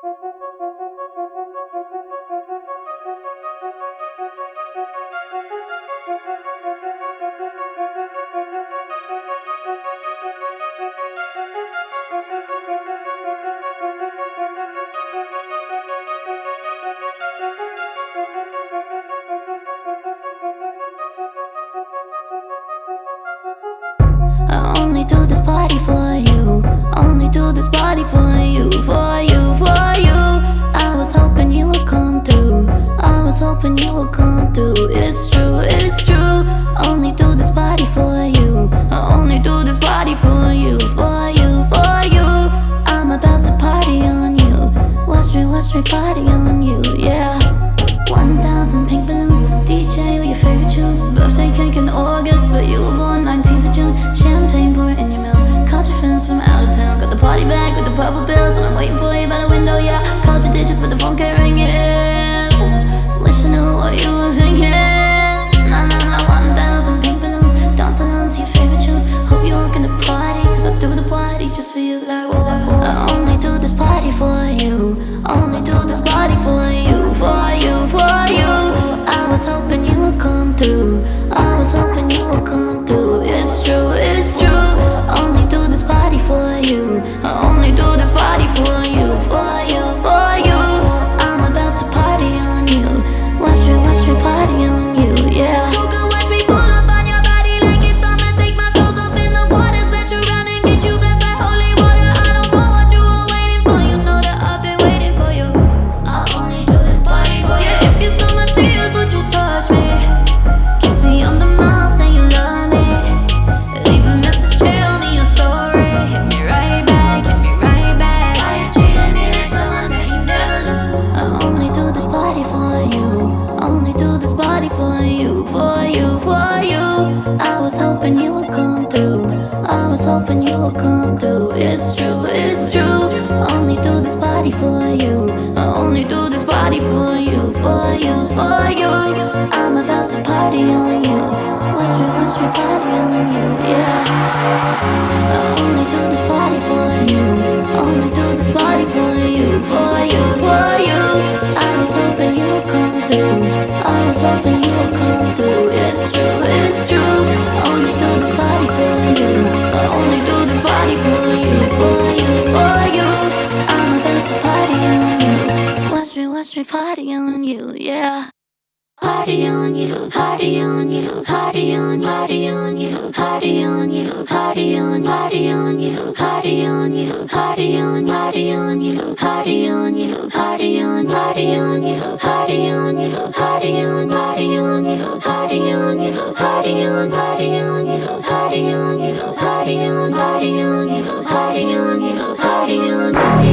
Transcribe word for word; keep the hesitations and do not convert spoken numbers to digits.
I only do this party for you. Only do this party for you, for you, for you. I was hoping you would come through. I was hoping you would come through. It's true, it's true. Only do this party for you. I only do this party for you, for you, for you. I'm about to party on you. Watch me, watch me party on you, yeah. One thousand pink balloons, D J with your favorite tunes. Birthday cake in August, but you were born nineteenth of June. Champagne pouring in your mouth. Caught your friends from out of town. Got the party bag with the purple bills, and I'm waiting for you by the window, yeah. Called your digits, but the phone kept ringing. Wish I knew what you were thinking. Nah, nah, nah, one thousand pink balloons. Dance along to your favorite tunes. Hope you walk in the party, cause I do the party just for you, like, whoa. I only do this party for you. Only do this party for you, for you, for you. I was hoping you would come through. I was hoping you would come through. It's true, it's true. Only do this party for you. I only do this party for you, for you, for you. I'm about to party on you. Watch me, watch me party on you, yeah. You can watch me pull up on your body like it's summer. Take my clothes off in the water, splash around and get you blessed like holy water. I don't know what you were waiting for. You know that I've been waiting for you. I only do this party for you. If you saw my tears, would you touch me? Kiss me on the mouth, say you love me. Leave a message, tell me you're sorry. Hit me right back, hit me right back. Why you treating me like someone that you never loved? I only do this party for you. Only do this party for you, for you, for you. I was hoping you would come through. I was hoping you would come through. It's true, it's true. Only do this party for you. I only do this party for you, for you, for you. I'm about to party on you. Watch me, watch me party on you, yeah. I only do this party for you. Only do this party for you, for you, for you. I was hoping you would come through. I was hoping you would come through. It's true, it's true. Only do this party for you. I only do this party for you, for you, for you. I'm about to party on you. Watch me, watch me party on you, yeah. Party on you, party on you, party on, party on you, party on you, party on, party on you, party on you, party on, party on you, party on you, party on, party on you, party on you, party on, party on you, party on you, party on, party on you, party on you, party on, party on you, party on you, party on, party